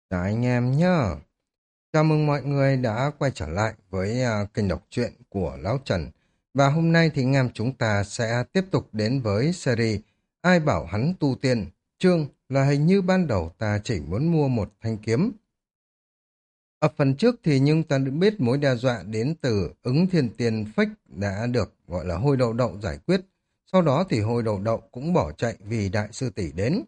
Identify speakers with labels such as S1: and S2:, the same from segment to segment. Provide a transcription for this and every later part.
S1: Chào anh em nhá. Chào mừng mọi người đã quay trở lại với kênh đọc truyện của Lão Trần. Và hôm nay thì anh em chúng ta sẽ tiếp tục đến với series Ai bảo hắn tu tiên. Chương là hình như ban đầu ta chỉ muốn mua một thanh kiếm. Ở phần trước thì nhưng ta đã biết mối đe dọa đến từ ứng thiên tiên phách đã được gọi là hôi đậu đậu giải quyết. Sau đó thì hôi đậu đậu cũng bỏ chạy vì đại sư tỷ đến.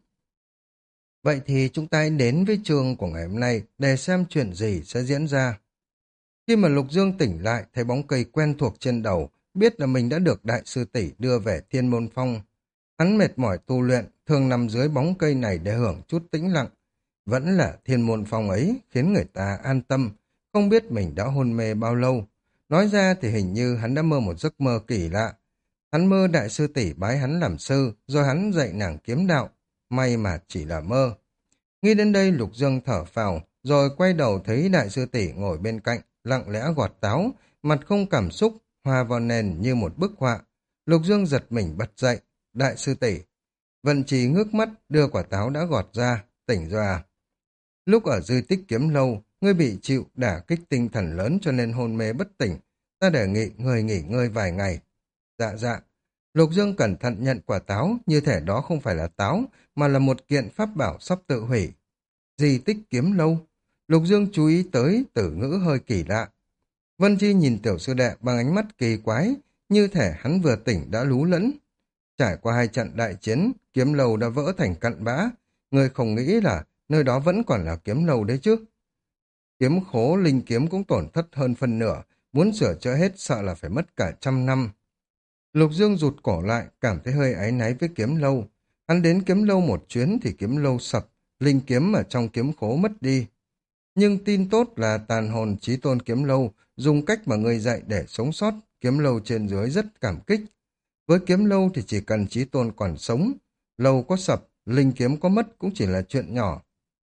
S1: Vậy thì chúng ta hãy đến với chương của ngày hôm nay để xem chuyện gì sẽ diễn ra. Khi mà Lục Dương tỉnh lại, thấy bóng cây quen thuộc trên đầu, biết là mình đã được đại sư tỷ đưa về Thiên Môn Phong. Hắn mệt mỏi tu luyện, thường nằm dưới bóng cây này để hưởng chút tĩnh lặng. Vẫn là Thiên Môn Phong ấy khiến người ta an tâm, không biết mình đã hôn mê bao lâu. Nói ra thì hình như hắn đã mơ một giấc mơ kỳ lạ. Hắn mơ đại sư tỷ bái hắn làm sư, rồi hắn dạy nàng kiếm đạo. May mà chỉ là mơ. Nghĩ đến đây Lục Dương thở phào, rồi quay đầu thấy đại sư tỷ ngồi bên cạnh, lặng lẽ gọt táo, mặt không cảm xúc, hòa vào nền như một bức họa. Lục Dương giật mình bật dậy, đại sư tỷ. Vận Trì ngước mắt đưa quả táo đã gọt ra, tỉnh rồi à? Lúc ở di tích kiếm lâu, ngươi bị chịu đả kích tinh thần lớn cho nên hôn mê bất tỉnh. Ta đề nghị ngươi nghỉ ngơi vài ngày. Dạ dạ. Lục Dương cẩn thận nhận quả táo, như thể đó không phải là táo, mà là một kiện pháp bảo sắp tự hủy. Di tích kiếm lâu. Lục Dương chú ý tới từ ngữ hơi kỳ lạ. Vân Chi nhìn tiểu sư đệ bằng ánh mắt kỳ quái, như thể hắn vừa tỉnh đã lú lẫn. Trải qua hai trận đại chiến, kiếm lâu đã vỡ thành cặn bã. Người không nghĩ là nơi đó vẫn còn là kiếm lâu đấy chứ. Kiếm khố linh kiếm cũng tổn thất hơn phân nửa, muốn sửa chữa hết sợ là phải mất cả 100 năm. Lục Dương rụt cổ lại, cảm thấy hơi áy náy với kiếm lâu. Hắn đến kiếm lâu một chuyến thì kiếm lâu sập, linh kiếm ở trong kiếm khố mất đi. Nhưng tin tốt là tàn hồn chí tôn kiếm lâu dùng cách mà người dạy để sống sót, kiếm lâu trên dưới rất cảm kích. Với kiếm lâu thì chỉ cần chí tôn còn sống, lâu có sập, linh kiếm có mất cũng chỉ là chuyện nhỏ.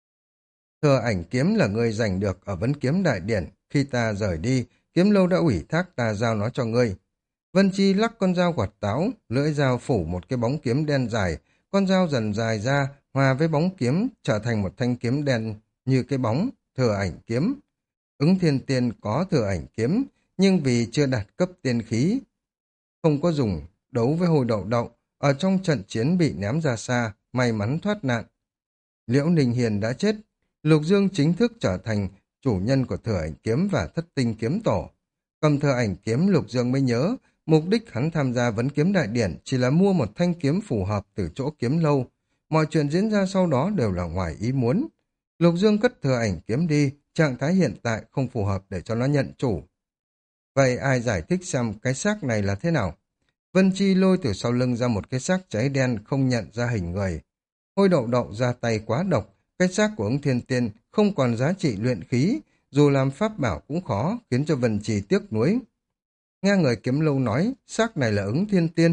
S1: Thừa ảnh kiếm là người giành được ở vấn kiếm đại điển, khi ta rời đi, kiếm lâu đã ủy thác ta giao nó cho ngươi. Vân Chi lắc con dao quạt táo, lưỡi dao phủ một cái bóng kiếm đen dài, con dao dần dài ra, hòa với bóng kiếm, trở thành một thanh kiếm đen như cái bóng, thừa ảnh kiếm. Ứng thiên tiên có thừa ảnh kiếm, nhưng vì chưa đạt cấp tiên khí, không có dùng đấu với hồi đậu đậu, ở trong trận chiến bị ném ra xa, may mắn thoát nạn. Liễu Ninh Hiền đã chết, Lục Dương chính thức trở thành chủ nhân của thừa ảnh kiếm và thất tinh kiếm tổ. Cầm thừa ảnh kiếm Lục Dương mới nhớ, mục đích hắn tham gia vấn kiếm đại điển chỉ là mua một thanh kiếm phù hợp từ chỗ kiếm lâu. Mọi chuyện diễn ra sau đó đều là ngoài ý muốn. Lục Dương cất thừa ảnh kiếm đi, trạng thái hiện tại không phù hợp để cho nó nhận chủ. Vậy ai giải thích xem cái xác này là thế nào? Vân Chi lôi từ sau lưng ra một cái xác cháy đen không nhận ra hình người. Hôi đậu đậu ra tay quá độc, cái xác của ứng thiên tiên không còn giá trị luyện khí, dù làm pháp bảo cũng khó, khiến cho Vân Chi tiếc nuối. Nghe người kiếm lâu nói, xác này là ứng thiên tiên.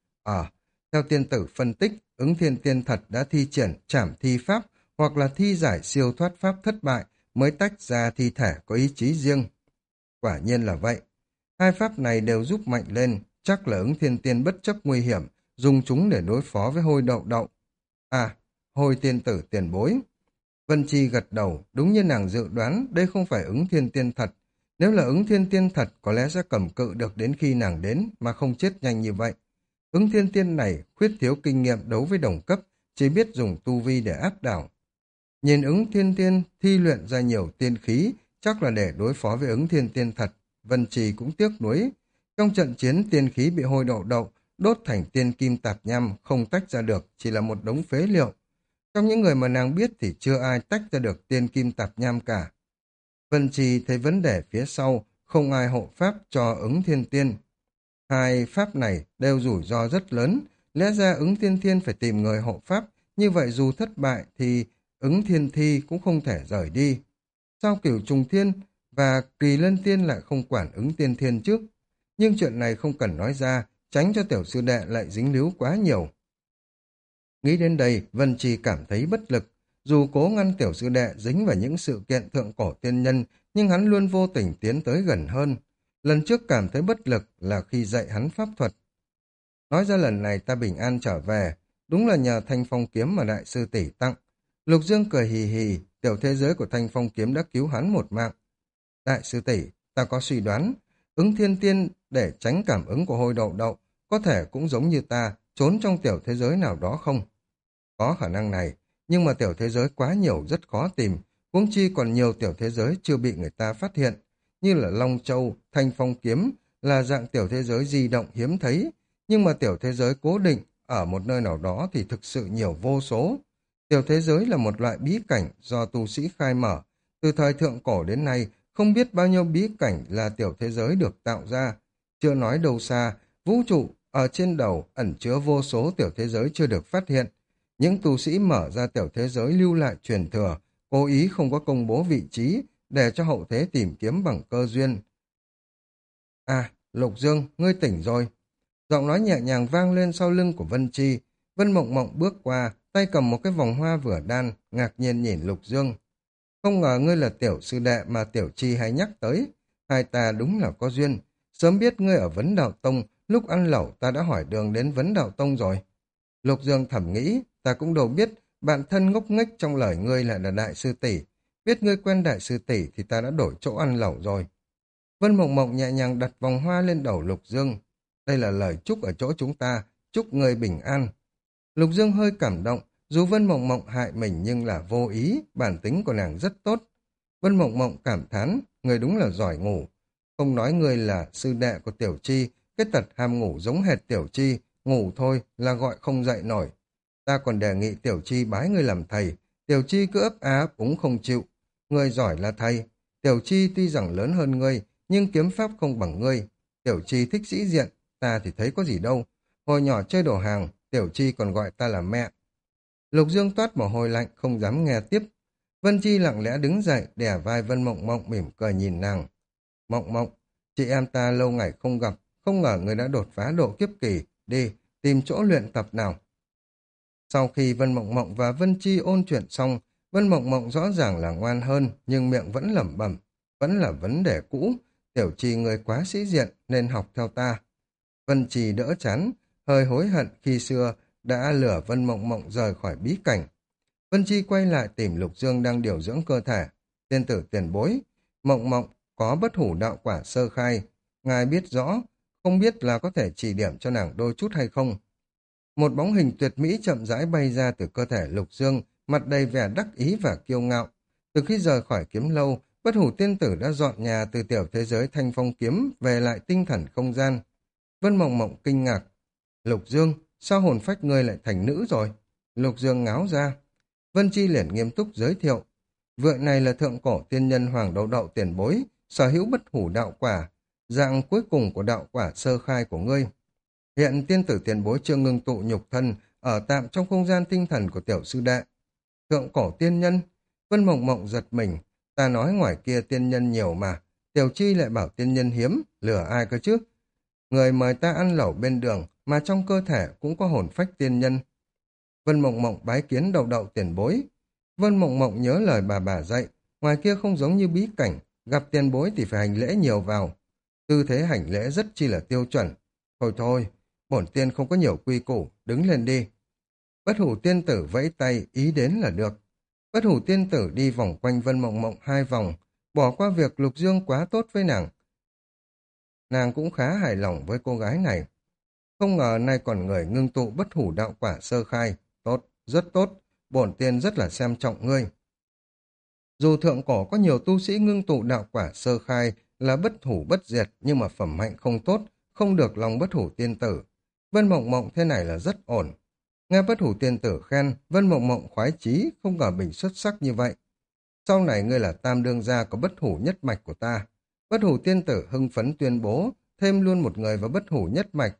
S1: Theo tiên tử phân tích, ứng thiên tiên thật đã thi triển trảm thi pháp hoặc là thi giải siêu thoát pháp thất bại mới tách ra thi thể có ý chí riêng. Quả nhiên là vậy. Hai pháp này đều giúp mạnh lên, chắc là ứng thiên tiên bất chấp nguy hiểm, dùng chúng để đối phó với hôi đậu đậu. Hôi tiên tử tiền bối. Vân Chi gật đầu, đúng như nàng dự đoán, đây không phải ứng thiên tiên thật. Nếu là ứng thiên tiên thật, có lẽ sẽ cầm cự được đến khi nàng đến, mà không chết nhanh như vậy. Ứng thiên tiên này khuyết thiếu kinh nghiệm đấu với đồng cấp, chỉ biết dùng tu vi để áp đảo. Nhìn ứng thiên tiên thi luyện ra nhiều tiên khí, chắc là để đối phó với ứng thiên tiên thật. Vân Trì cũng tiếc nuối. Trong trận chiến tiên khí bị hôi đậu đậu, đốt thành tiên kim tạp nham, không tách ra được, chỉ là một đống phế liệu. Trong những người mà nàng biết thì chưa ai tách ra được tiên kim tạp nham cả. Vân Trì thấy vấn đề phía sau, không ai hộ pháp cho ứng thiên tiên. Hai pháp này đều rủi ro rất lớn, lẽ ra ứng thiên thiên phải tìm người hộ pháp, như vậy dù thất bại thì ứng thiên thi cũng không thể rời đi. Sao Cửu Trùng Thiên và Kỳ Lân Tiên lại không quản ứng tiên thiên trước? Nhưng chuyện này không cần nói ra, tránh cho tiểu sư đệ lại dính líu quá nhiều. Nghĩ đến đây, Vân Trì cảm thấy bất lực. Dù cố ngăn tiểu sư đệ dính vào những sự kiện thượng cổ tiên nhân, nhưng hắn luôn vô tình tiến tới gần hơn. Lần trước cảm thấy bất lực là khi dạy hắn pháp thuật. Nói ra lần này ta bình an trở về, đúng là nhờ thanh phong kiếm mà đại sư tỷ tặng. Lục Dương cười hì hì, tiểu thế giới của Thanh Phong kiếm đã cứu hắn một mạng. Đại sư tỷ, ta có suy đoán, ứng thiên tiên để tránh cảm ứng của hôi đậu đậu, có thể cũng giống như ta, trốn trong tiểu thế giới nào đó không? Có khả năng này, nhưng mà tiểu thế giới quá nhiều rất khó tìm, huống chi còn nhiều tiểu thế giới chưa bị người ta phát hiện, như là Long Châu, Thanh Phong kiếm, là dạng tiểu thế giới di động hiếm thấy, nhưng mà tiểu thế giới cố định ở một nơi nào đó thì thực sự nhiều vô số. Tiểu thế giới là một loại bí cảnh do tu sĩ khai mở, từ thời thượng cổ đến nay, không biết bao nhiêu bí cảnh là tiểu thế giới được tạo ra. Chưa nói đâu xa, vũ trụ ở trên đầu ẩn chứa vô số tiểu thế giới chưa được phát hiện. Những tu sĩ mở ra tiểu thế giới lưu lại truyền thừa, cố ý không có công bố vị trí để cho hậu thế tìm kiếm bằng cơ duyên. À, Lục Dương, ngươi tỉnh rồi. Giọng nói nhẹ nhàng vang lên sau lưng của Vân Chi. Vân Mộng Mộng bước qua, tay cầm một cái vòng hoa vừa đan, ngạc nhiên nhìn Lục Dương. Không ngờ ngươi là tiểu sư đệ mà Tiểu Chi hay nhắc tới. Hai ta đúng là có duyên. Sớm biết ngươi ở Vấn Đạo Tông, lúc ăn lẩu ta đã hỏi đường đến Vấn Đạo Tông rồi. Lục Dương thầm nghĩ, ta cũng đâu biết, bạn thân ngốc nghếch trong lời ngươi lại là đại sư tỷ. Biết ngươi quen đại sư tỷ thì ta đã đổi chỗ ăn lẩu rồi. Vân Mộng Mộng nhẹ nhàng đặt vòng hoa lên đầu Lục Dương. Đây là lời chúc ở chỗ chúng ta, chúc ngươi bình an. Lục Dương hơi cảm động, dù Vân Mộng Mộng hại mình nhưng là vô ý, bản tính của nàng rất tốt. Vân Mộng Mộng cảm thán, người đúng là giỏi ngủ. Không nói người là sư đệ của Tiểu Chi, cái tật ham ngủ giống hệt Tiểu Chi, ngủ thôi là gọi không dậy nổi. Ta còn đề nghị Tiểu Chi bái ngươi làm thầy, Tiểu Chi cứ ấp á cũng không chịu. Ngươi giỏi là thầy, Tiểu Chi tuy rằng lớn hơn ngươi, nhưng kiếm pháp không bằng ngươi. Tiểu Chi thích sĩ diện, ta thì thấy có gì đâu. Hồi nhỏ chơi đồ hàng, Tiểu Chi còn gọi ta là mẹ. Lục Dương toát mồ hôi lạnh, không dám nghe tiếp. Vân Chi lặng lẽ đứng dậy, đè vai Vân Mộng Mộng mỉm cười nhìn nàng. Mộng Mộng, chị em ta lâu ngày không gặp, không ngờ người đã đột phá độ kiếp kỳ, đi, tìm chỗ luyện tập nào. Sau khi Vân Mộng Mộng và Vân Chi ôn chuyện xong, Vân Mộng Mộng rõ ràng là ngoan hơn, nhưng miệng vẫn lẩm bẩm, vẫn là vấn đề cũ. Tiểu Chi người quá sĩ diện nên học theo ta. Vân Chi đỡ chán, hơi hối hận khi xưa đã lừa Vân Mộng Mộng rời khỏi bí cảnh. Vân Chi quay lại tìm Lục Dương đang điều dưỡng cơ thể. Tiên tử tiền bối, Mộng Mộng có bất hủ đạo quả sơ khai. Ngài biết rõ, không biết là có thể chỉ điểm cho nàng đôi chút hay không. Một bóng hình tuyệt mỹ chậm rãi bay ra từ cơ thể Lục Dương, mặt đầy vẻ đắc ý và kiêu ngạo. Từ khi rời khỏi kiếm lâu, bất hủ tiên tử đã dọn nhà từ tiểu thế giới Thanh Phong kiếm về lại tinh thần không gian. Vân Mộng Mộng kinh ngạc. Lục Dương, sao hồn phách ngươi lại thành nữ rồi? Lục Dương ngáo ra. Vân Chi liền nghiêm túc giới thiệu. Vợ này là thượng cổ tiên nhân Hoàng Đậu Đậu tiền bối, sở hữu bất hủ đạo quả, dạng cuối cùng của đạo quả sơ khai của ngươi. Hiện tiên tử tiền bối chưa ngưng tụ nhục thân, ở tạm trong không gian tinh thần của tiểu sư đệ. Thượng cổ tiên nhân, Vân Mộng Mộng giật mình, ta nói ngoài kia tiên nhân nhiều mà, Tiểu Chi lại bảo tiên nhân hiếm, lừa ai cơ chứ? Người mời ta ăn lẩu bên đường, mà trong cơ thể cũng có hồn phách tiên nhân. Vân Mộng Mộng bái kiến Đậu Đậu tiền bối. Vân Mộng Mộng nhớ lời bà dạy, ngoài kia không giống như bí cảnh, gặp tiền bối thì phải hành lễ nhiều vào. Tư thế hành lễ rất chi là tiêu chuẩn. Thôi thôi, bổn tiên không có nhiều quy củ, đứng lên đi. Bất hủ tiên tử vẫy tay, ý đến là được. Bất hủ tiên tử đi vòng quanh Vân Mộng Mộng 2 vòng, bỏ qua việc Lục Dương quá tốt với nàng. Nàng cũng khá hài lòng với cô gái này. Không ngờ nay còn người ngưng tụ bất hủ đạo quả sơ khai. Tốt, rất tốt, bổn tiên rất là xem trọng ngươi. Dù thượng cổ có nhiều tu sĩ ngưng tụ đạo quả sơ khai là bất hủ bất diệt, nhưng mà phẩm hạnh không tốt, không được lòng bất hủ tiên tử. Vân Mộng Mộng thế này là rất ổn. Nghe bất hủ tiên tử khen, Vân Mộng Mộng khoái chí, không ngờ mình xuất sắc như vậy. Sau này ngươi là tam đương gia của bất hủ nhất mạch của ta. Bất hủ tiên tử hưng phấn tuyên bố, thêm luôn một người vào bất hủ nhất mạch.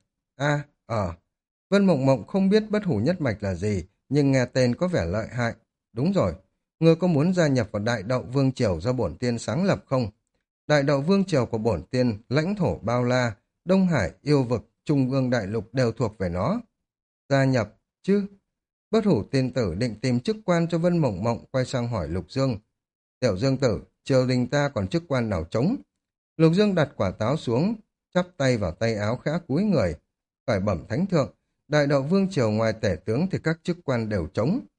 S1: Vân Mộng Mộng không biết bất hủ nhất mạch là gì, nhưng nghe tên có vẻ lợi hại. Đúng rồi, ngươi có muốn gia nhập vào Đại Đậu Vương Triều do bổn tiên sáng lập không? Đại Đậu Vương Triều của bổn tiên, lãnh thổ bao la, Đông Hải, yêu vực, Trung ương đại lục đều thuộc về nó. Gia nhập, chứ? Bất hủ tiên tử định tìm chức quan cho Vân Mộng Mộng, quay sang hỏi Lục Dương. Tiểu Dương tử, triều đình ta còn chức quan nào trống? Lục Dương đặt quả táo xuống, chắp tay vào tay áo khẽ cúi người. Khởi bẩm thánh thượng, Đại Đậu Vương Triều ngoài tể tướng thì các chức quan đều trống.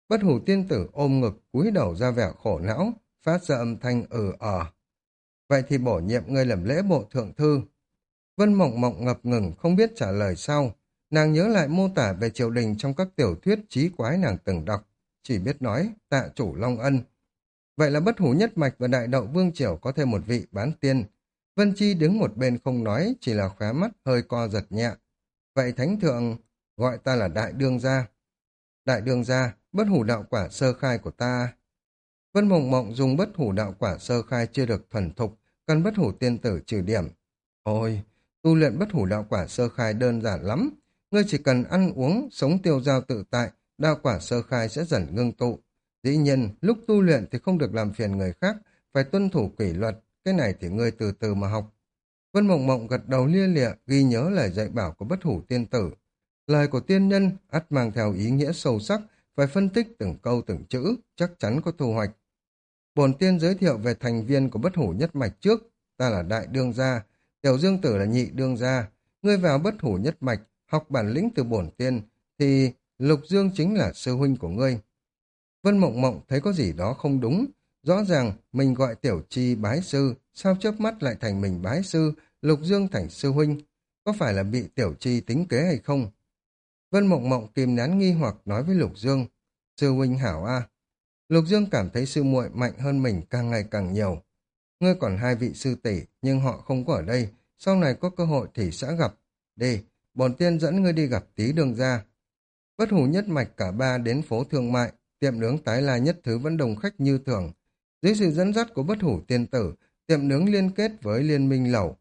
S1: Bất hủ tiên tử ôm ngực, cúi đầu ra vẻ khổ não, phát ra âm thanh Vậy thì bổ nhiệm ngươi làm lễ bộ thượng thư. Vân Mộng Mộng ngập ngừng không biết trả lời sao. Nàng nhớ lại mô tả về triều đình trong các tiểu thuyết chí quái nàng từng đọc, chỉ biết nói tạ chủ Long Ân. Vậy là bất hủ nhất mạch và đại đậu vương triều có thêm một vị bán tiên. Vân Chi đứng một bên không nói, chỉ là khóe mắt hơi co giật nhẹ. Vậy thánh thượng gọi ta là đại đương gia. Đại đương gia, bất hủ đạo quả sơ khai của ta. Vân Mộng Mộng dùng bất hủ đạo quả sơ khai chưa được thuần thục, cần bất hủ tiên tử trừ điểm. Ôi, tu luyện bất hủ đạo quả sơ khai đơn giản lắm. Ngươi chỉ cần ăn uống, sống tiêu dao tự tại, đạo quả sơ khai sẽ dần ngưng tụ. Dĩ nhiên, lúc tu luyện thì không được làm phiền người khác, phải tuân thủ kỷ luật, cái này thì ngươi từ từ mà học. Vân Mộng Mộng gật đầu lia lịa, ghi nhớ lời dạy bảo của bất hủ tiên tử. Lời của tiên nhân, ắt mang theo ý nghĩa sâu sắc, phải phân tích từng câu từng chữ, chắc chắn có thu hoạch. Bổn tiên giới thiệu về thành viên của bất hủ nhất mạch trước, ta là đại đương gia, tiểu dương tử là nhị đương gia, ngươi vào bất hủ nhất mạch, học bản lĩnh từ bổn tiên, thì Lục Dương chính là sư huynh của ngươi. Vân Mộng Mộng thấy có gì đó không đúng, rõ ràng mình gọi Tiểu Chi bái sư, sao chớp mắt lại thành mình bái sư, Lục Dương thành sư huynh, có phải là bị Tiểu Chi tính kế hay không? Vân Mộng Mộng kìm nén nghi hoặc nói với Lục Dương, sư huynh hảo a. Lục Dương cảm thấy sư muội mạnh hơn mình càng ngày càng nhiều. Ngươi còn hai vị sư tỷ, nhưng họ không có ở đây, sau này có cơ hội thì sẽ gặp. Đi, bổn tiên dẫn ngươi đi gặp tí đường ra. Bất hủ nhất mạch cả ba đến phố thương mại, tiệm nướng tái la nhất thứ vẫn đông khách như thường. Dưới sự dẫn dắt của bất hủ tiên tử, tiệm nướng liên kết với liên minh lẩu.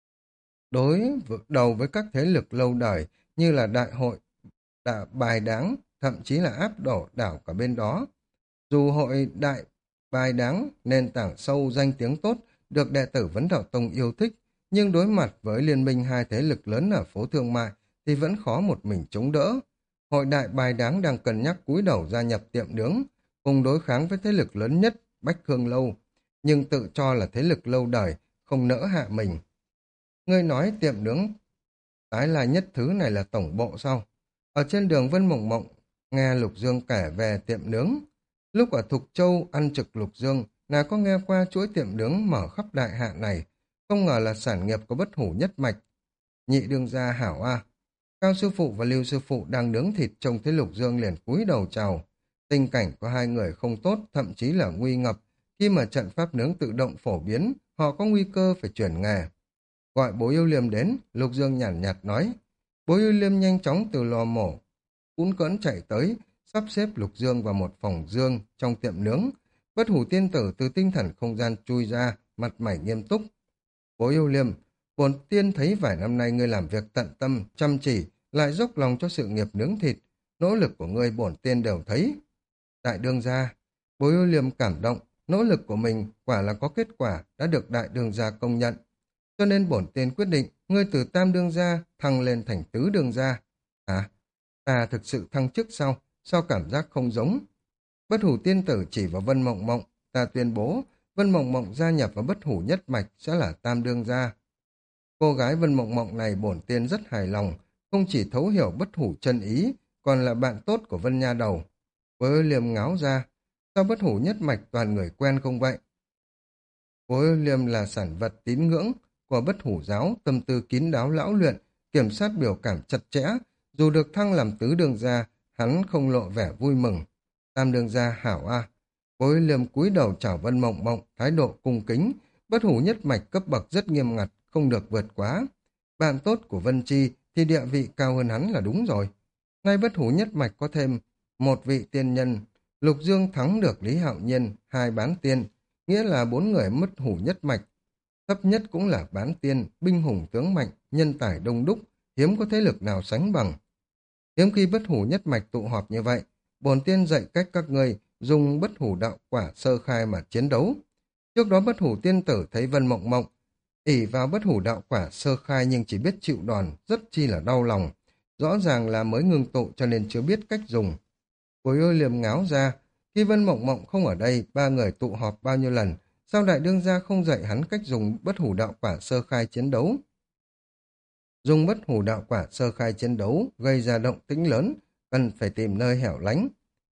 S1: Đầu với các thế lực lâu đời như là đại hội, bài đáng, thậm chí là áp đổ đảo cả bên đó. Dù hội đại bài đáng, nền tảng sâu danh tiếng tốt, được đệ tử Vấn Đạo Tông yêu thích, nhưng đối mặt với liên minh hai thế lực lớn ở phố thương mại thì vẫn khó một mình chống đỡ. Hội đại bài đáng đang cân nhắc cúi đầu gia nhập tiệm nướng, cùng đối kháng với thế lực lớn nhất, Bách Khương Lâu, nhưng tự cho là thế lực lâu đời, không nỡ hạ mình. Ngươi nói tiệm nướng tái là nhất thứ này là tổng bộ sao? Ở trên đường Vân Mộng Mộng, nghe Lục Dương kể về tiệm nướng. Lúc ở Thục Châu ăn trực Lục Dương, nàng có nghe qua chuỗi tiệm nướng mở khắp đại hạ này, không ngờ là sản nghiệp của bất hủ nhất mạch. Nhị đương gia hảo a. Cao sư phụ và Lưu sư phụ đang nướng thịt trông thấy Lục Dương liền cúi đầu chào. Tình cảnh của hai người không tốt, thậm chí là nguy ngập. Khi mà trận pháp nướng tự động phổ biến, họ có nguy cơ phải chuyển nghề. Gọi bố yêu liêm đến, Lục Dương nhàn nhạt nói. Bố yêu liêm nhanh chóng từ lò mổ, cũn cỡn chạy tới, sắp xếp Lục Dương vào một phòng dương trong tiệm nướng. Bất hủ tiên tử từ tinh thần không gian chui ra, mặt mày nghiêm túc. Bố yêu liêm, bổn tiên thấy vài năm nay ngươi làm việc tận tâm, chăm chỉ, lại dốc lòng cho sự nghiệp nướng thịt. Nỗ lực của ngươi bổn tiên đều thấy. Đại đương gia, bố yêu liêm cảm động, nỗ lực của mình quả là có kết quả đã được đại đương gia công nhận. Cho nên bổn tiên quyết định, ngươi từ tam đương gia thăng lên thành tứ đương gia. À, ta thực sự thăng chức sao? Sao cảm giác không giống? Bất hủ tiên tử chỉ vào Vân Mộng Mộng, ta tuyên bố, Vân Mộng Mộng gia nhập vào bất hủ nhất mạch sẽ là tam đương gia. Cô gái Vân Mộng Mộng này bổn tiên rất hài lòng, không chỉ thấu hiểu bất hủ chân ý, còn là bạn tốt của Vân Nha Đầu. Với liềm ngáo ra, sao bất hủ nhất mạch toàn người quen không vậy? Với liềm là sản vật tín ngưỡng của bất hủ giáo, tâm tư kín đáo lão luyện, kiểm soát biểu cảm chặt chẽ, dù được thăng làm tứ đường gia, hắn không lộ vẻ vui mừng. Tam đường gia hảo a. Với liềm cúi đầu chào Vân Mộng Mộng, thái độ cung kính, bất hủ nhất mạch cấp bậc rất nghiêm ngặt, không được vượt quá. Bạn tốt của Vân Chi thì địa vị cao hơn hắn là đúng rồi. Ngay bất hủ nhất mạch có thêm một vị tiên nhân, Lục Dương thắng được Lý Hạo Nhiên, hai bán tiên, nghĩa là bốn người mất hủ nhất mạch. Thấp nhất cũng là bán tiên, binh hùng tướng mạnh, nhân tài đông đúc, hiếm có thế lực nào sánh bằng. Hiếm khi bất hủ nhất mạch tụ họp như vậy, bổn tiên dạy cách các ngươi dùng bất hủ đạo quả sơ khai mà chiến đấu. Trước đó bất hủ tiên tử thấy Vân Mộng Mộng ỷ vào bất hủ đạo quả sơ khai nhưng chỉ biết chịu đòn, rất chi là đau lòng. Rõ ràng là mới ngưng tụ cho nên chưa biết cách dùng. Bối ôi liềm ngáo ra, khi Vân Mộng Mộng không ở đây, ba người tụ họp bao nhiêu lần, sao đại đương gia không dạy hắn cách dùng bất hủ đạo quả sơ khai chiến đấu? Dùng bất hủ đạo quả sơ khai chiến đấu gây ra động tĩnh lớn, cần phải tìm nơi hẻo lánh.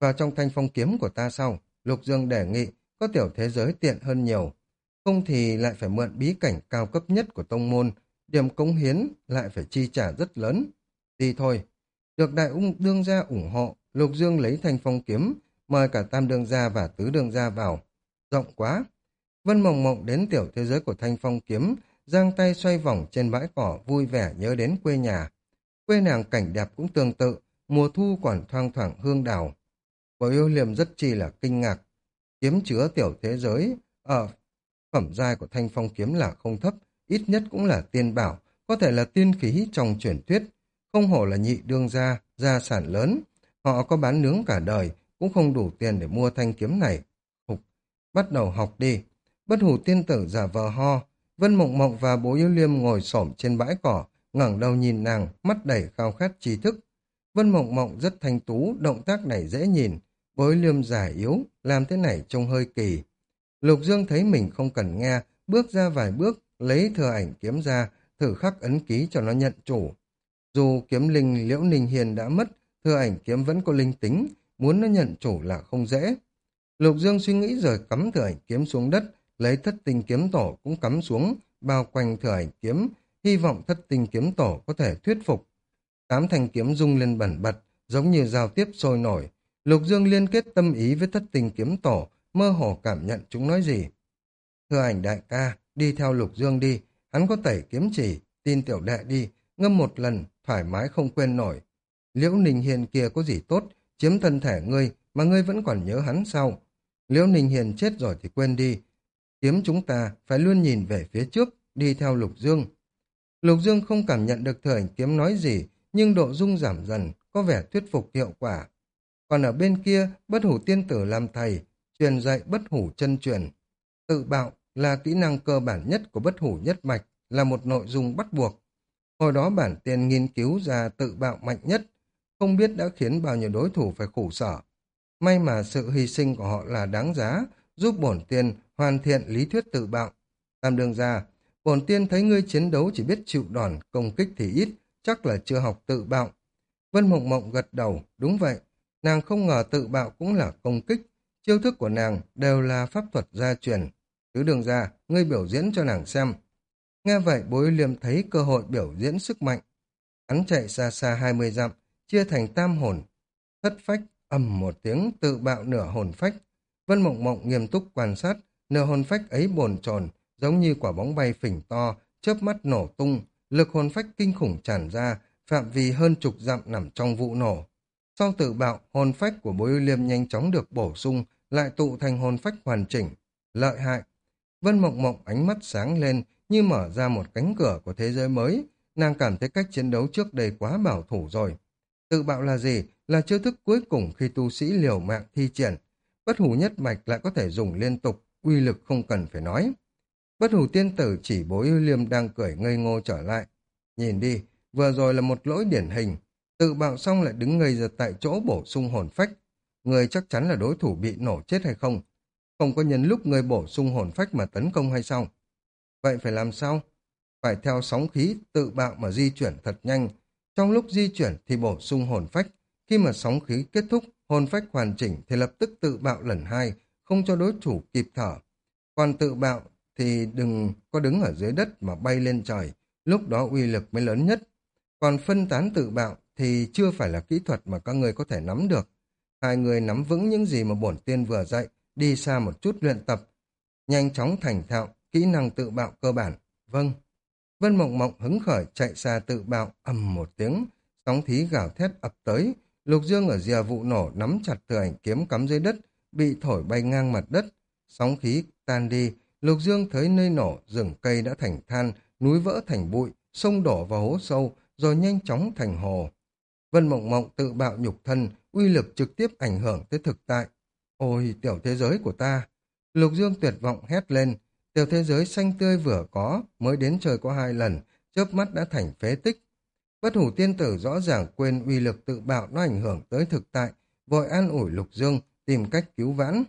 S1: Vào trong thanh phong kiếm của ta sau, Lục Dương đề nghị, có tiểu thế giới tiện hơn nhiều. Không thì lại phải mượn bí cảnh cao cấp nhất của tông môn, điểm cống hiến lại phải chi trả rất lớn. Đi thôi. Được đại đương gia ủng hộ, Lục Dương lấy thanh phong kiếm, mời cả tam đương gia và tứ đương gia vào. Rộng quá. Vân Mộng Mộng đến tiểu thế giới của thanh phong kiếm, giang tay xoay vòng trên bãi cỏ vui vẻ nhớ đến quê nhà. Quê nàng cảnh đẹp cũng tương tự, mùa thu còn thoang thoảng hương đào. Bố Yêu Liêm rất chi là kinh ngạc. Kiếm chứa tiểu thế giới ở phẩm giai của thanh phong kiếm là không thấp, ít nhất cũng là tiên bảo, có thể là tiên khí trong truyền thuyết. Không hổ là nhị đương gia, gia sản lớn. Họ có bán nướng cả đời, cũng không đủ tiền để mua thanh kiếm này. Hục, bắt đầu học đi. Bất hủ tiên tử giả vờ ho. Vân Mộng Mộng và Bố Yêu Liêm ngồi xổm trên bãi cỏ, ngẩng đầu nhìn nàng, mắt đầy khao khát tri thức. Vân Mộng Mộng rất thanh tú, động tác này dễ nhìn. Bố Yêu Liêm già yếu, làm thế này trông hơi kỳ. Lục Dương thấy mình không cần nghe, bước ra vài bước, lấy thừa ảnh kiếm ra, thử khắc ấn ký cho nó nhận chủ. Dù kiếm linh Liễu Ninh Hiền đã mất, thừa ảnh kiếm vẫn có linh tính, muốn nó nhận chủ là không dễ. Lục Dương suy nghĩ rồi cắm thừa ảnh kiếm xuống đất, lấy thất tinh kiếm tổ cũng cắm xuống, bao quanh thừa ảnh kiếm, hy vọng thất tinh kiếm tổ có thể thuyết phục. Tám thanh kiếm rung lên bẩn bật, giống như giao tiếp sôi nổi. Lục Dương liên kết tâm ý với thất tinh kiếm tổ, mơ hồ cảm nhận chúng nói gì. Thưa ảnh đại ca, đi theo Lục Dương đi, hắn có tẩy kiếm chỉ, tin tiểu đệ đi, ngâm một lần, thoải mái không quên nổi. Liễu Ninh Hiền kia có gì tốt, chiếm thân thể ngươi, mà ngươi vẫn còn nhớ hắn sao? Liễu Ninh Hiền chết rồi thì quên đi. Kiếm chúng ta phải luôn nhìn về phía trước, đi theo Lục Dương. Lục Dương không cảm nhận được thừa ảnh kiếm nói gì, nhưng độ rung giảm dần, có vẻ thuyết phục hiệu quả. Còn ở bên kia, bất hủ tiên tử làm thầy, truyền dạy bất hủ chân truyền. Tự bạo là kỹ năng cơ bản nhất của bất hủ nhất mạch, là một nội dung bắt buộc. Hồi đó bản tiên nghiên cứu ra tự bạo mạnh nhất, không biết đã khiến bao nhiêu đối thủ phải khổ sở. May mà sự hy sinh của họ là đáng giá, giúp bổn tiên hoàn thiện lý thuyết tự bạo. Tam đương gia, bổn tiên thấy ngươi chiến đấu chỉ biết chịu đòn, công kích thì ít, chắc là chưa học tự bạo. Vân Mộng Mộng gật đầu, đúng vậy, nàng không ngờ tự bạo cũng là công kích, chiêu thức của nàng đều là pháp thuật gia truyền. Tứ đường gia, ngươi biểu diễn cho nàng xem. Nghe vậy Bố Yêu Liêm thấy cơ hội biểu diễn sức mạnh. Hắn chạy xa xa 20 dặm, chia thành tam hồn. Thất phách, ầm một tiếng tự bạo nửa hồn phách. Vân Mộng Mộng nghiêm túc quan sát, nửa hồn phách ấy bồn chồn, giống như quả bóng bay phình to, chớp mắt nổ tung, lực hồn phách kinh khủng tràn ra, phạm vi hơn chục dặm nằm trong vụ nổ. Sau tự bạo, hồn phách của Bố Yêu Liêm nhanh chóng được bổ sung, lại tụ thành hồn phách hoàn chỉnh. Lợi hại! Vân Mộng Mộng ánh mắt sáng lên như mở ra một cánh cửa của thế giới mới. Nàng cảm thấy cách chiến đấu trước đây quá bảo thủ rồi. Tự bạo là gì? Là chiêu thức cuối cùng khi tu sĩ liều mạng thi triển. Bất hủ nhất mạch lại có thể dùng liên tục, uy lực không cần phải nói. Bất hủ tiên tử chỉ Bố Yêu Liêm đang cười ngây ngô trở lại. Nhìn đi, vừa rồi là một lỗi điển hình. Tự bạo xong lại đứng ngây ra tại chỗ bổ sung hồn phách. Người chắc chắn là đối thủ bị nổ chết hay không? Không có nhân lúc người bổ sung hồn phách mà tấn công hay sao? Vậy phải làm sao? Phải theo sóng khí tự bạo mà di chuyển thật nhanh. Trong lúc di chuyển thì bổ sung hồn phách. Khi mà sóng khí kết thúc, hồn phách hoàn chỉnh thì lập tức tự bạo lần hai, không cho đối thủ kịp thở. Còn tự bạo thì đừng có đứng ở dưới đất mà bay lên trời, lúc đó uy lực mới lớn nhất. Còn phân tán tự bạo thì chưa phải là kỹ thuật mà các người có thể nắm được. Hai người nắm vững những gì mà bổn tiên vừa dạy, đi xa một chút luyện tập, nhanh chóng thành thạo kỹ năng tự bạo cơ bản. Vâng. Vân Mộng Mộng hứng khởi chạy xa tự bạo, ầm một tiếng, sóng khí gào thét ập tới. Lục Dương ở rìa vụ nổ nắm chặt thừa ảnh kiếm cắm dưới đất, bị thổi bay ngang mặt đất. Sóng khí tan đi, Lục Dương thấy nơi nổ, rừng cây đã thành than, núi vỡ thành bụi, sông đổ vào hố sâu, rồi nhanh chóng thành hồ. Vân Mộng Mộng tự bạo nhục thân, uy lực trực tiếp ảnh hưởng tới thực tại. Ôi, tiểu thế giới của ta! Lục Dương tuyệt vọng hét lên. Tiểu thế giới xanh tươi vừa có, mới đến chơi có 2 lần, chớp mắt đã thành phế tích. Bất hủ tiên tử rõ ràng quên uy lực tự bạo nó ảnh hưởng tới thực tại, vội an ủi Lục Dương, tìm cách cứu vãn.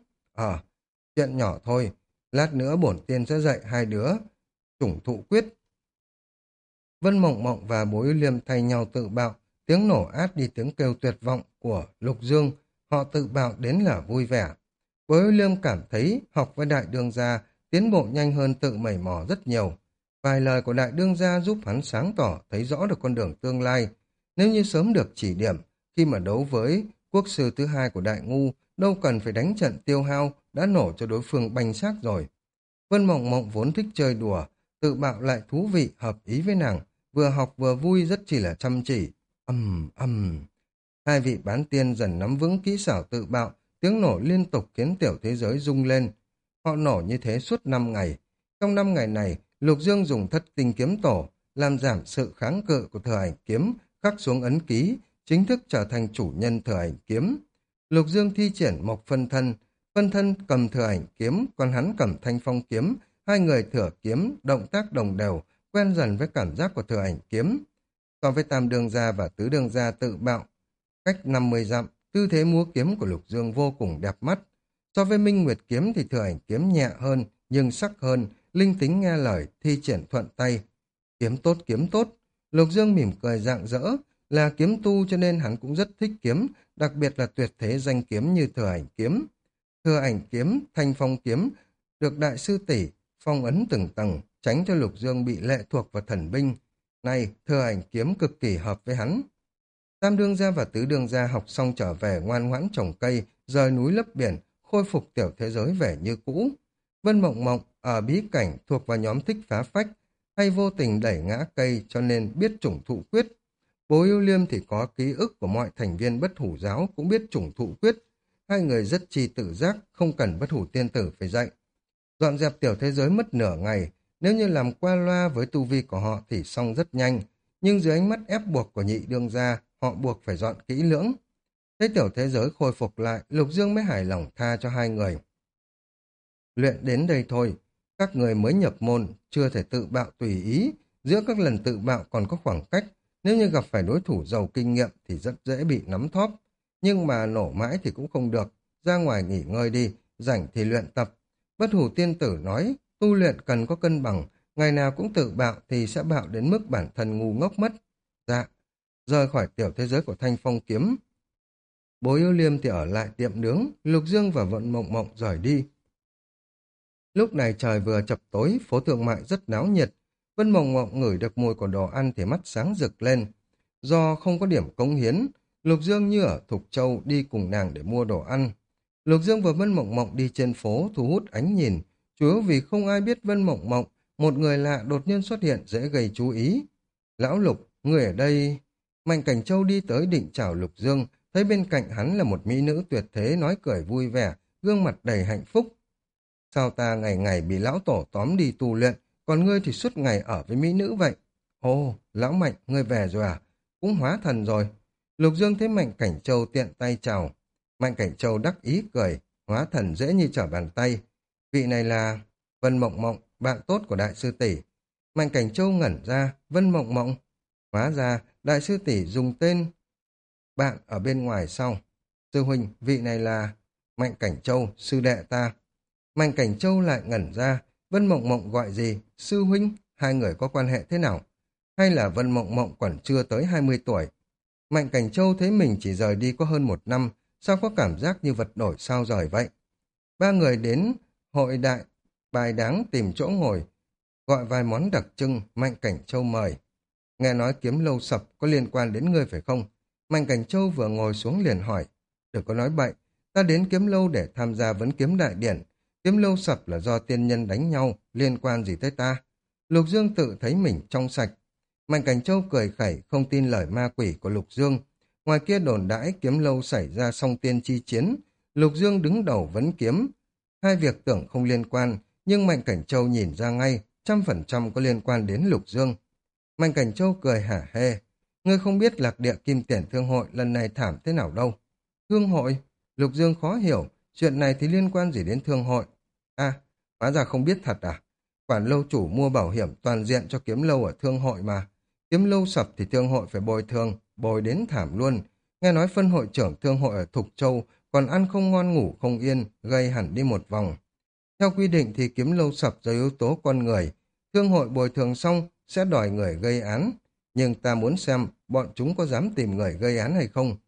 S1: Chuyện nhỏ thôi, lát nữa bổn tiên sẽ dạy hai đứa chủng thụ quyết. Vân Mộng Mộng và Bố Yêu Liêm thay nhau tự bạo, tiếng nổ át đi tiếng kêu tuyệt vọng của Lục Dương. họ tự bạo đến là vui vẻ. Bố Hữu Liêm cảm thấy học với đại đương gia tiến bộ nhanh hơn tự mày mò rất nhiều. Vài lời của đại đương gia giúp hắn sáng tỏ thấy rõ được con đường tương lai. Nếu như sớm được chỉ điểm, khi mà đấu với quốc sư thứ hai của đại ngu, đâu cần phải đánh trận tiêu hao, đã nổ cho đối phương banh xác rồi. Vân Mộng Mộng vốn thích chơi đùa, tự bạo lại thú vị, hợp ý với nàng, vừa học vừa vui rất chỉ là chăm chỉ. Hai vị bán tiên dần nắm vững kỹ xảo tự bạo, tiếng nổ liên tục khiến tiểu thế giới rung lên. Họ nổ như thế suốt 5 ngày. Trong 5 ngày này, Lục Dương dùng thất tinh kiếm tổ, làm giảm sự kháng cự của thừa ảnh kiếm, khắc xuống ấn ký, chính thức trở thành chủ nhân thừa ảnh kiếm. Lục Dương thi triển Mộc phân thân cầm thừa ảnh kiếm, còn hắn cầm thanh phong kiếm, hai người thừa kiếm, động tác đồng đều, quen dần với cảm giác của thừa ảnh kiếm. So với tam đường gia và tứ đường gia tự bạo, cách 50 dặm, tư thế múa kiếm của Lục Dương vô cùng đẹp mắt. So với Minh Nguyệt kiếm thì thừa ảnh kiếm nhẹ hơn, nhưng sắc hơn, linh tính nghe lời, thi triển thuận tay. Kiếm tốt, kiếm tốt. Lục Dương mỉm cười rạng rỡ, là kiếm tu cho nên hắn cũng rất thích kiếm, đặc biệt là tuyệt thế danh kiếm như thừa ảnh kiếm. Thừa ảnh kiếm, thanh phong kiếm, được đại sư tỷ phong ấn từng tầng, tránh cho Lục Dương bị lệ thuộc vào thần binh. Này, thừa ảnh kiếm cực kỳ hợp với hắn. Tam đương gia và tứ đương gia học xong trở về ngoan ngoãn trồng cây, rời núi lấp biển, khôi phục tiểu thế giới về như cũ. Vân Mộng Mộng ở bí cảnh thuộc vào nhóm thích phá phách, hay vô tình đẩy ngã cây cho nên biết chủng thụ quyết. Bố Yêu Liêm thì có ký ức của mọi thành viên bất hủ giáo cũng biết chủng thụ quyết. Hai người rất chi tự giác, không cần bất hủ tiên tử phải dạy. Dọn dẹp tiểu thế giới mất nửa ngày, nếu như làm qua loa với tu vi của họ thì xong rất nhanh, nhưng dưới ánh mắt ép buộc của nhị đương gia, họ buộc phải dọn kỹ lưỡng. Thấy tiểu thế giới khôi phục lại, Lục Dương mới hài lòng tha cho hai người. Luyện đến đây thôi, các người mới nhập môn, chưa thể tự bạo tùy ý, giữa các lần tự bạo còn có khoảng cách, nếu như gặp phải đối thủ giàu kinh nghiệm thì rất dễ bị nắm thóp. Nhưng mà nổ mãi thì cũng không được, ra ngoài nghỉ ngơi đi, rảnh thì luyện tập. Bất hủ tiên tử nói, tu luyện cần có cân bằng, ngày nào cũng tự bạo thì sẽ bạo đến mức bản thân ngu ngốc mất. Dạ, rời khỏi tiểu thế giới của Thanh Phong kiếm. Bố Yêu Liêm thì ở lại tiệm nướng, Lục Dương và Vận Mộng Mộng rời đi. Lúc này trời vừa chập tối, phố thương mại rất náo nhiệt. Vân Mộng Mộng ngửi được mùi của đồ ăn thì mắt sáng rực lên. Do không có điểm cống hiến, Lục Dương như ở Thục Châu đi cùng nàng để mua đồ ăn. Lục Dương và Vân Mộng Mộng đi trên phố thu hút ánh nhìn, chủ yếu vì không ai biết Vân Mộng Mộng, một người lạ đột nhiên xuất hiện dễ gây chú ý. Lão Lục, người ở đây... Mạnh Cảnh Châu đi tới định chào Lục Dương, thấy bên cạnh hắn là một mỹ nữ tuyệt thế nói cười vui vẻ, gương mặt đầy hạnh phúc. Sao ta ngày ngày bị lão tổ tóm đi tu luyện, còn ngươi thì suốt ngày ở với mỹ nữ vậy? Ồ, lão Mạnh, ngươi về rồi à? Cũng hóa thần rồi. Lục Dương thấy Mạnh Cảnh Châu tiện tay chào. Mạnh Cảnh Châu đắc ý cười, hóa thần dễ như trở bàn tay. Vị này là Vân Mộng Mộng, bạn tốt của đại sư tỷ. Mạnh Cảnh Châu ngẩn ra, Vân Mộng Mộng. Hóa ra, đại sư tỷ dùng tên bạn ở bên ngoài sau. Sư huynh, vị này là Mạnh Cảnh Châu, sư đệ ta. Mạnh Cảnh Châu lại ngẩn ra, Vân Mộng Mộng gọi gì? Sư huynh, hai người có quan hệ thế nào? Hay là Vân Mộng Mộng còn chưa tới 20 tuổi? Mạnh Cảnh Châu thấy mình chỉ rời đi có hơn 1 năm, sao có cảm giác như vật đổi sao rời vậy? Ba người đến hội đại, bài đáng tìm chỗ ngồi, gọi vài món đặc trưng, Mạnh Cảnh Châu mời. Nghe nói kiếm lâu sập có liên quan đến ngươi phải không? Mạnh Cảnh Châu vừa ngồi xuống liền hỏi. Đừng có nói bậy, ta đến kiếm lâu để tham gia vấn kiếm đại điển. Kiếm lâu sập là do tiên nhân đánh nhau, liên quan gì tới ta? Lục Dương tự thấy mình trong sạch. Mạnh Cảnh Châu cười khẩy, không tin lời ma quỷ của Lục Dương. Ngoài kia đồn đãi kiếm lâu xảy ra song tiên chi chiến. Lục Dương đứng đầu vấn kiếm. Hai việc tưởng không liên quan, nhưng Mạnh Cảnh Châu nhìn ra ngay, 100% có liên quan đến Lục Dương. Mạnh Cảnh Châu cười hả hê. Ngươi không biết Lạc Địa Kim Tiền Thương hội lần này thảm thế nào đâu. Thương hội? Lục Dương khó hiểu, chuyện này thì liên quan gì đến thương hội? À, hóa ra không biết thật à? Quản lâu chủ mua bảo hiểm toàn diện cho kiếm lâu ở thương hội mà. Kiếm lâu sập thì thương hội phải bồi thường, bồi đến thảm luôn. Nghe nói phân hội trưởng thương hội ở Thục Châu còn ăn không ngon ngủ không yên, gây hẳn đi một vòng. Theo quy định thì kiếm lâu sập do yếu tố con người. Thương hội bồi thường xong sẽ đòi người gây án. Nhưng ta muốn xem bọn chúng có dám tìm người gây án hay không.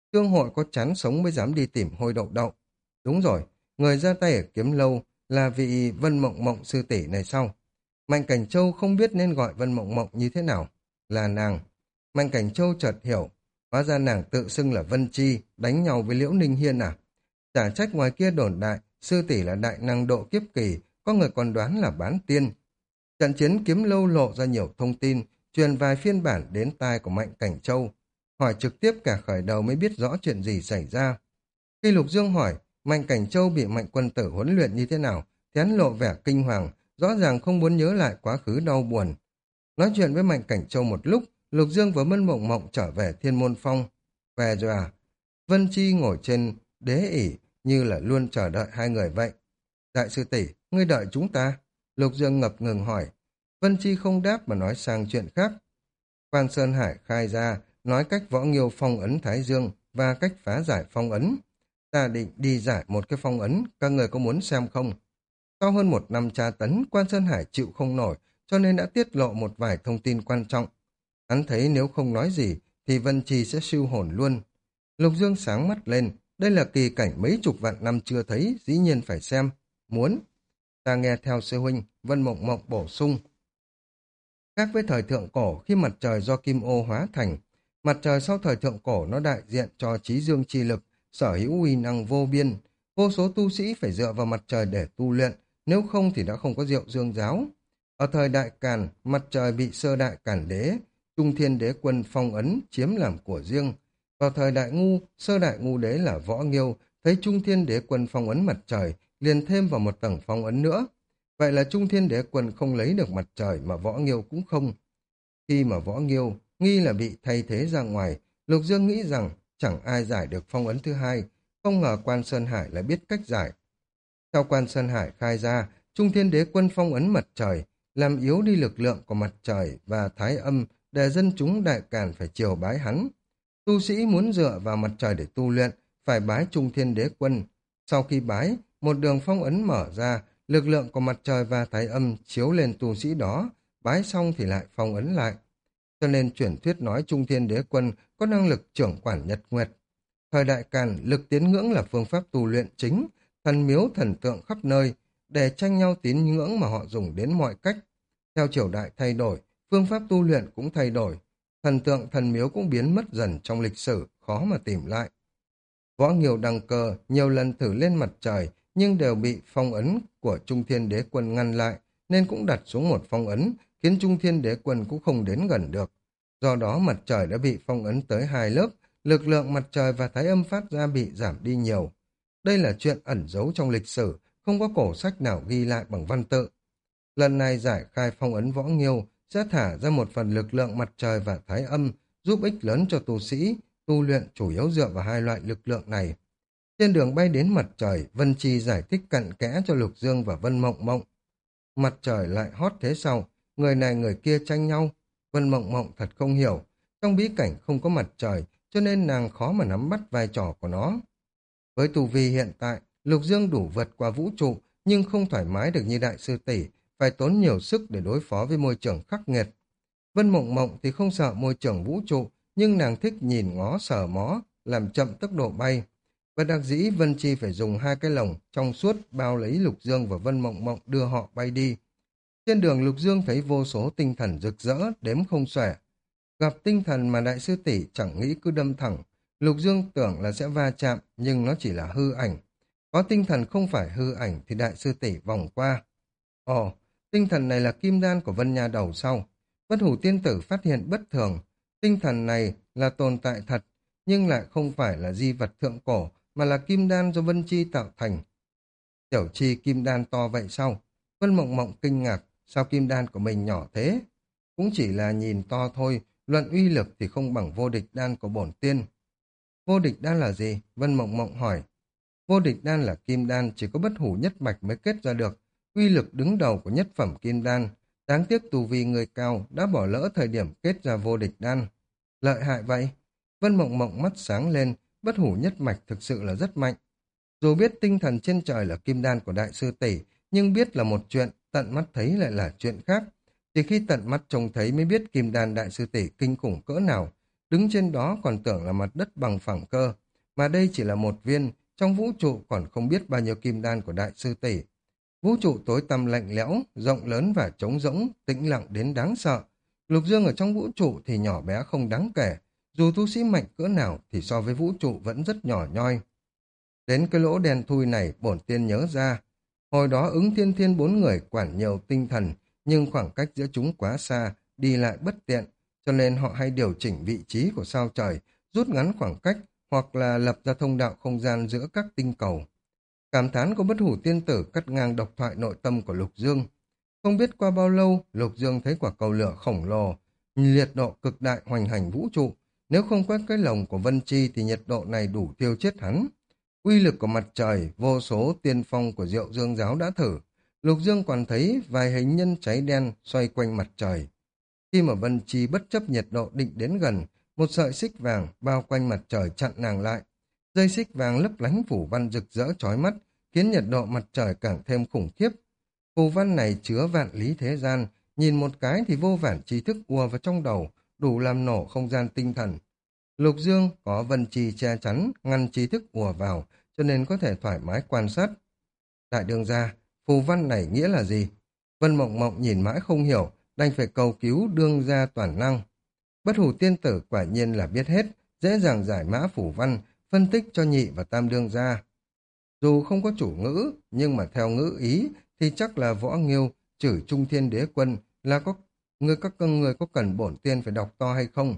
S1: Thương hội có chán sống mới dám đi tìm hôi đậu đậu. Đúng rồi, người ra tay ở kiếm lâu là vị Vân Mộng Mộng sư tỷ này sau. Mạnh Cảnh Châu không biết nên gọi Vân Mộng Mộng như thế nào. Là nàng. Mạnh Cảnh Châu chợt hiểu. Hóa ra nàng tự xưng là Vân Chi, đánh nhau với Liễu Ninh Hiên à? Chả trách ngoài kia đồn đại, sư tỷ là đại năng độ kiếp kỳ, có người còn đoán là bán tiên. Trận chiến kiếm lâu lộ ra nhiều thông tin, truyền vài phiên bản đến tai của Mạnh Cảnh Châu. Hỏi trực tiếp cả khởi đầu mới biết rõ chuyện gì xảy ra. Khi Lục Dương hỏi, Mạnh Cảnh Châu bị Mạnh Quân Tử huấn luyện như thế nào, thì hắn lộ vẻ kinh hoàng, rõ ràng không muốn nhớ lại quá khứ đau buồn. Nói chuyện với Mạnh Cảnh Châu một lúc, Lục Dương và Mân Mộng Mộng trở về Thiên Môn Phong. Về rồi à? Vân Chi ngồi trên đế ỷ như là luôn chờ đợi hai người vậy. Đại sư tỷ, ngươi đợi chúng ta. Lục Dương ngập ngừng hỏi. Vân Chi không đáp mà nói sang chuyện khác. Quan Sơn Hải khai ra, nói cách võ nghiêu phong ấn Thái Dương và cách phá giải phong ấn. Ta định đi giải một cái phong ấn, các người có muốn xem không? Sau hơn một năm tra tấn, Quan Sơn Hải chịu không nổi, cho nên đã tiết lộ một vài thông tin quan trọng. Hắn thấy nếu không nói gì, thì Vân Chi sẽ siêu hồn luôn. Lục Dương sáng mắt lên, đây là kỳ cảnh mấy chục vạn năm chưa thấy, dĩ nhiên phải xem. Muốn. Ta nghe theo sư huynh, Vân Mộng Mộng bổ sung. Khác với thời thượng cổ khi mặt trời do kim ô hóa thành, mặt trời sau thời thượng cổ nó đại diện cho trí dương chi lực, sở hữu uy năng vô biên. Vô số tu sĩ phải dựa vào mặt trời để tu luyện, nếu không thì đã không có Diệu Dương giáo. Ở thời Đại Càn, mặt trời bị Sơ Đại Càn Đế, Trung Thiên Đế Quân phong ấn chiếm làm của riêng. Vào thời Đại Ngu, Sơ Đại Ngu Đế là Võ Nghiêu, thấy Trung Thiên Đế Quân phong ấn mặt trời, liền thêm vào một tầng phong ấn nữa. Vậy là Trung Thiên Đế Quân không lấy được mặt trời mà Võ Nghiêu cũng không. Khi mà Võ Nghiêu nghi là bị thay thế ra ngoài, Lục Dương nghĩ rằng chẳng ai giải được phong ấn thứ hai, không ngờ Quan Sơn Hải lại biết cách giải. Theo Quan Sơn Hải khai ra, Trung Thiên Đế Quân phong ấn mặt trời, làm yếu đi lực lượng của mặt trời và thái âm để dân chúng Đại Càn phải triều bái hắn. Tu sĩ muốn dựa vào mặt trời để tu luyện, phải bái Trung Thiên Đế Quân. Sau khi bái, một đường phong ấn mở ra, lực lượng của mặt trời và thái âm chiếu lên tu sĩ đó, bái xong thì lại phong ấn lại. Cho nên truyền thuyết nói Trung Thiên Đế Quân có năng lực trưởng quản nhật nguyệt. Thời Đại Càn, lực tiến ngưỡng là phương pháp tu luyện chính, thần miếu thần tượng khắp nơi, để tranh nhau tín ngưỡng mà họ dùng đến mọi cách. Theo triều đại thay đổi, phương pháp tu luyện cũng thay đổi, thần tượng thần miếu cũng biến mất dần trong lịch sử, khó mà tìm lại. Võ Nghiêu đăng cơ, nhiều lần thử lên mặt trời, nhưng đều bị phong ấn của Trung Thiên Đế Quân ngăn lại, nên cũng đặt xuống một phong ấn, khiến Trung Thiên Đế Quân cũng không đến gần được. Do đó mặt trời đã bị phong ấn tới hai lớp, lực lượng mặt trời và thái âm phát ra bị giảm đi nhiều. Đây là chuyện ẩn giấu trong lịch sử, không có cổ sách nào ghi lại bằng văn tự. Lần này giải khai phong ấn Võ Nghiêu sẽ thả ra một phần lực lượng mặt trời và thái âm, giúp ích lớn cho tu sĩ, tu luyện chủ yếu dựa vào hai loại lực lượng này. Trên đường bay đến mặt trời, Vân Chi giải thích cặn kẽ cho Lục Dương và Vân Mộng Mộng. Mặt trời lại hót thế sao? Người này người kia tranh nhau. Vân Mộng Mộng thật không hiểu. Trong bí cảnh không có mặt trời, cho nên nàng khó mà nắm bắt vai trò của nó. Với tu vi hiện tại, Lục Dương đủ vượt qua vũ trụ, nhưng không thoải mái được như đại sư tỷ, phải tốn nhiều sức để đối phó với môi trường khắc nghiệt. Vân Mộng Mộng thì không sợ môi trường vũ trụ, nhưng nàng thích nhìn ngó sờ mó, làm chậm tốc độ bay. Và đặc dĩ Vân Chi phải dùng hai cái lồng trong suốt bao lấy Lục Dương và Vân Mộng Mộng đưa họ bay đi. Trên đường Lục Dương thấy vô số tinh thần rực rỡ, đếm không xuể. Gặp tinh thần mà đại sư tỷ chẳng nghĩ cứ đâm thẳng. Lục Dương tưởng là sẽ va chạm, nhưng nó chỉ là hư ảnh. Có tinh thần không phải hư ảnh thì đại sư tỷ vòng qua. Ồ, tinh thần này là kim đan của Vân Nha Đầu sau. Bất Hủ Tiên Tử phát hiện bất thường. Tinh thần này là tồn tại thật, nhưng lại không phải là di vật thượng cổ, mà là kim đan do Vân Chi tạo thành. Tiểu Chi kim đan to vậy sao? Vân Mộng Mộng kinh ngạc, sao kim đan của mình nhỏ thế? Cũng chỉ là nhìn to thôi, luận uy lực thì không bằng vô địch đan của bổn tiên. Vô địch đan là gì? Vân Mộng Mộng hỏi. Vô địch đan là kim đan, chỉ có bất hủ nhất mạch mới kết ra được. Uy lực đứng đầu của nhất phẩm kim đan. Đáng tiếc tu vi người cao đã bỏ lỡ thời điểm kết ra vô địch đan. Lợi hại vậy. Vân Mộng Mộng mắt sáng lên, bất hủ nhất mạch thực sự là rất mạnh. Dù biết tinh thần trên trời là kim đan của đại sư tỷ, nhưng biết là một chuyện, tận mắt thấy lại là chuyện khác. Chỉ khi tận mắt trông thấy mới biết kim đan đại sư tỷ kinh khủng cỡ nào. đứng trên đó còn tưởng là mặt đất bằng phẳng cơ, mà đây chỉ là một viên, trong vũ trụ còn không biết bao nhiêu kim đan của đại sư tỷ. Vũ trụ tối tăm lạnh lẽo, rộng lớn và trống rỗng, tĩnh lặng đến đáng sợ. Lục Dương ở trong vũ trụ thì nhỏ bé không đáng kể, dù tu sĩ mạnh cỡ nào thì so với vũ trụ vẫn rất nhỏ nhoi. Đến cái lỗ đen thui này, bổn tiên nhớ ra. Hồi đó ứng thiên thiên bốn người quản nhiều tinh thần, nhưng khoảng cách giữa chúng quá xa, đi lại bất tiện, cho nên họ hay điều chỉnh vị trí của sao trời, rút ngắn khoảng cách, hoặc là lập ra thông đạo không gian giữa các tinh cầu. Cảm thán của bất hủ tiên tử cắt ngang độc thoại nội tâm của Lục Dương. Không biết qua bao lâu, Lục Dương thấy quả cầu lửa khổng lồ, nhiệt độ cực đại hoành hành vũ trụ. Nếu không có cái lồng của Vân Chi thì nhiệt độ này đủ thiêu chết hắn. Uy lực của mặt trời, vô số tiên phong của Diệu Dương giáo đã thử. Lục Dương còn thấy vài hình nhân cháy đen xoay quanh mặt trời. Khi mà Vân Chi bất chấp nhiệt độ định đến gần, một sợi xích vàng bao quanh mặt trời chặn nàng lại. Dây xích vàng lấp lánh phủ văn rực rỡ chói mắt, khiến nhiệt độ mặt trời càng thêm khủng khiếp. Phù văn này chứa vạn lý thế gian, nhìn một cái thì vô vàn tri thức ùa vào trong đầu, đủ làm nổ không gian tinh thần. Lục Dương có Vân Chi che chắn, ngăn tri thức ùa vào, cho nên có thể thoải mái quan sát. Đại đương gia, phù văn này nghĩa là gì? Vân Mộng Mộng nhìn mãi không hiểu, đành phải cầu cứu đương gia toàn năng. Bất hủ tiên tử quả nhiên là biết hết, dễ dàng giải mã phù văn, phân tích cho nhị và tam đương gia. Dù không có chủ ngữ, nhưng mà theo ngữ ý thì chắc là Võ Nghiêu chửi Trung Thiên Đế Quân là có các người có cần bổn tiên phải đọc to hay không?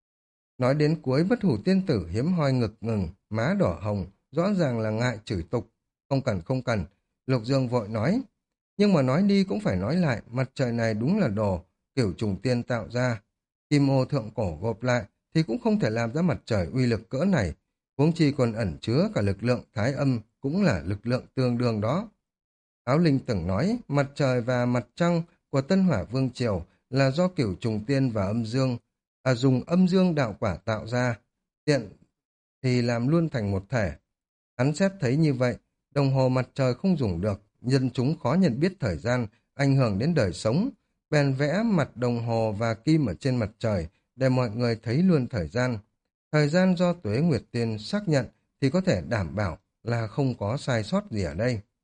S1: Nói đến cuối bất hủ tiên tử hiếm hoi ngực ngừng, má đỏ hồng, rõ ràng là ngại chửi tục. Không cần, Lục Dương vội nói. Nhưng mà nói đi cũng phải nói lại, mặt trời này đúng là đồ, kiểu trùng tiên tạo ra. Kim ô thượng cổ gộp lại thì cũng không thể làm ra mặt trời uy lực cỡ này, huống chi còn ẩn chứa cả lực lượng thái âm, cũng là lực lượng tương đương đó. Áo Linh từng nói, mặt trời và mặt trăng của Tân Hỏa Vương Triều là do kiểu trùng tiên và âm dương, dùng âm dương đạo quả tạo ra, tiện thì làm luôn thành một thể. Hắn xét thấy như vậy, đồng hồ mặt trời không dùng được, dân chúng khó nhận biết thời gian, ảnh hưởng đến đời sống, bèn vẽ mặt đồng hồ và kim ở trên mặt trời để mọi người thấy luôn thời gian. Thời gian do Tuế Nguyệt Tiên xác nhận thì có thể đảm bảo là không có sai sót gì ở đây.